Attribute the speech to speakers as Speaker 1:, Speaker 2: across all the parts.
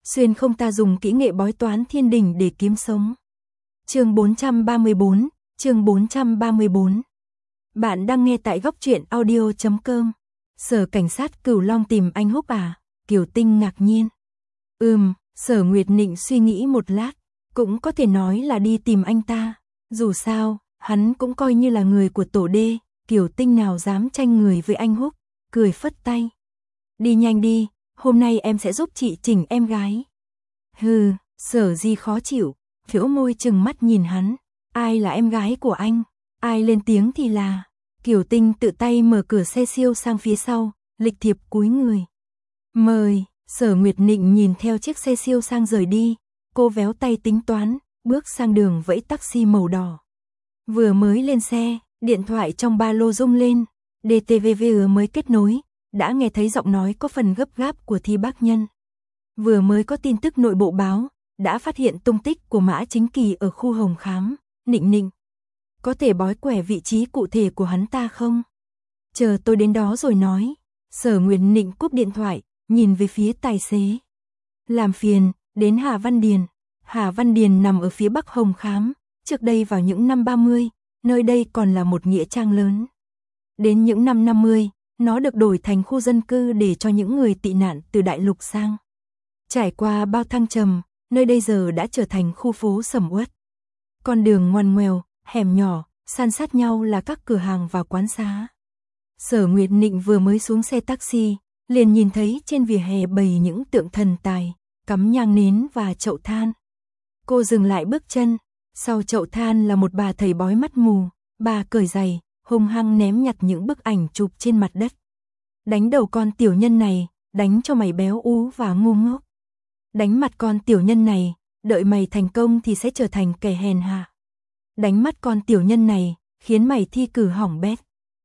Speaker 1: xuyên không ta dùng kỹ nghệ bói toán thiên đình để kiếm sống. Chương 434, chương 434. Bạn đang nghe tại góc truyện audio.com. Sở cảnh sát Cửu Long tìm anh Húc à? Kiều Tinh ngạc nhiên. Sở Nguyệt Nịnh suy nghĩ một lát, cũng có thể nói là đi tìm anh ta. Dù sao, hắn cũng coi như là người của tổ đê, Kiều Tinh nào dám tranh người với anh Húc, cười phất tay. Đi nhanh đi, hôm nay em sẽ giúp chị chỉnh em gái. Hừ, Sở Di khó chịu, phễu môi chừng mắt nhìn hắn. Ai là em gái của anh? Ai lên tiếng thì là. Kiều Tinh tự tay mở cửa xe siêu sang phía sau, lịch thiệp cúi người. Mời. Sở Nguyệt Nịnh nhìn theo chiếc xe siêu sang rời đi, cô véo tay tính toán, bước sang đường vẫy taxi màu đỏ. Vừa mới lên xe, điện thoại trong ba lô rung lên, DTV mới kết nối, đã nghe thấy giọng nói có phần gấp gáp của Thi Bác Nhân. Vừa mới có tin tức nội bộ báo, đã phát hiện tung tích của Mã Chính Kỳ ở khu Hồng Khám. Nịnh, có thể bói quẻ vị trí cụ thể của hắn ta không? Chờ tôi đến đó rồi nói. Sở Nguyệt Nịnh cúp điện thoại, nhìn về phía tài xế. Làm phiền, đến Hà Văn Điền. Hà Văn Điền nằm ở phía bắc Hồng Khám, trước đây vào những năm 30, nơi đây còn là một nghĩa trang lớn. Đến những năm 50, nó được đổi thành khu dân cư để cho những người tị nạn từ đại lục sang. Trải qua bao thăng trầm, nơi đây giờ đã trở thành khu phố sầm uất. Con đường ngoằn ngoèo, hẻm nhỏ, san sát nhau là các cửa hàng và quán xá. Sở Nguyệt Nịnh vừa mới xuống xe taxi, liền nhìn thấy trên vỉa hè bày những tượng thần tài, cắm nhang nến và chậu than. Cô dừng lại bước chân, sau chậu than là một bà thầy bói mắt mù, bà cởi giày, hung hăng ném nhặt những bức ảnh chụp trên mặt đất. Đánh đầu con tiểu nhân này, đánh cho mày béo ú và ngu ngốc. Đánh mặt con tiểu nhân này, đợi mày thành công thì sẽ trở thành kẻ hèn hạ. Đánh mắt con tiểu nhân này, khiến mày thi cử hỏng bét.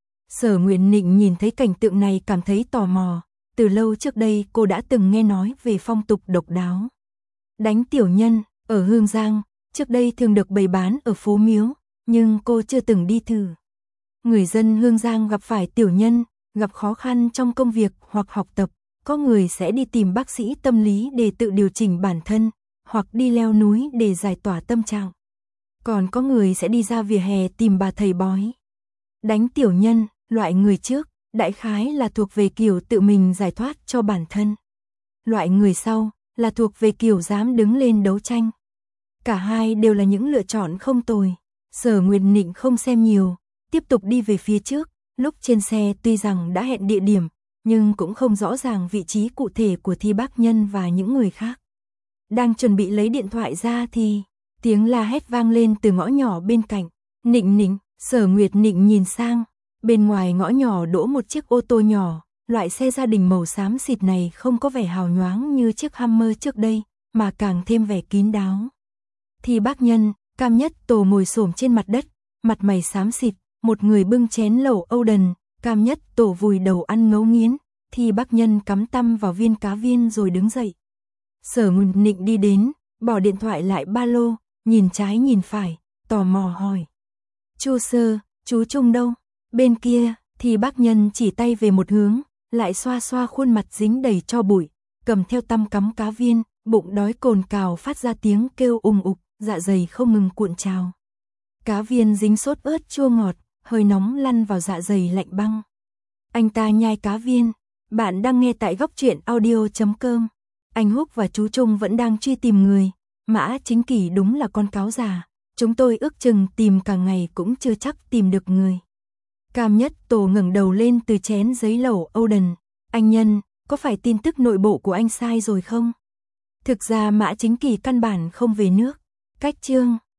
Speaker 1: Sở Nguyệt Nịnh nhìn thấy cảnh tượng này cảm thấy tò mò, từ lâu trước đây cô đã từng nghe nói về phong tục độc đáo. Đánh tiểu nhân, ở Hương Giang, trước đây thường được bày bán ở phố Miếu, nhưng cô chưa từng đi thử. Người dân Hương Giang gặp phải tiểu nhân, gặp khó khăn trong công việc hoặc học tập, có người sẽ đi tìm bác sĩ tâm lý để tự điều chỉnh bản thân, hoặc đi leo núi để giải tỏa tâm trạng. Còn có người sẽ đi ra vỉa hè tìm bà thầy bói. Đánh tiểu nhân, loại người trước, đại khái là thuộc về kiểu tự mình giải thoát cho bản thân. Loại người sau, là thuộc về kiểu dám đứng lên đấu tranh. Cả hai đều là những lựa chọn không tồi. Sở Nguyệt Nịnh không xem nhiều, tiếp tục đi về phía trước, lúc trên xe tuy rằng đã hẹn địa điểm, nhưng cũng không rõ ràng vị trí cụ thể của Thi Bác Nhân và những người khác. Đang chuẩn bị lấy điện thoại ra thì tiếng la hét vang lên từ ngõ nhỏ bên cạnh. Nịnh, Sở Nguyệt Nịnh nhìn sang, bên ngoài ngõ nhỏ đỗ một chiếc ô tô nhỏ, loại xe gia đình màu xám xịt này không có vẻ hào nhoáng như chiếc Hummer trước đây, mà càng thêm vẻ kín đáo. Thi Bác Nhân, Cam Nhất Tổ ngồi xổm trên mặt đất, mặt mày xám xịt, một người bưng chén lẩu Âu Đần, Cam Nhất Tổ vùi đầu ăn ngấu nghiến, Thi Bác Nhân cắm tăm vào viên cá viên rồi đứng dậy. Sở Nguyệt Nịnh đi đến, bỏ điện thoại lại ba lô, nhìn trái nhìn phải, tò mò hỏi. Chu Sơ, chú Trung đâu? Bên kia, Thi Bác Nhân chỉ tay về một hướng, lại xoa xoa khuôn mặt dính đầy tro bụi, cầm theo tăm cắm cá viên, bụng đói cồn cào phát ra tiếng kêu ùng ục, dạ dày không ngừng cuộn trào. Cá viên dính sốt ớt chua ngọt, hơi nóng lăn vào dạ dày lạnh băng. Anh ta nhai cá viên. Bạn đang nghe tại góc truyện audio.com. Anh Húc và chú Trung vẫn đang truy tìm người. Mã Chính Kỳ đúng là con cáo già. Chúng tôi ước chừng tìm cả ngày cũng chưa chắc tìm được người. Cam Nhất Tổ ngẩng đầu lên từ chén giấy lẩu Âu Đần. Anh Nhân, có phải tin tức nội bộ của anh sai rồi không? Thực ra Mã Chính Kỳ căn bản không về nước. Cách chương.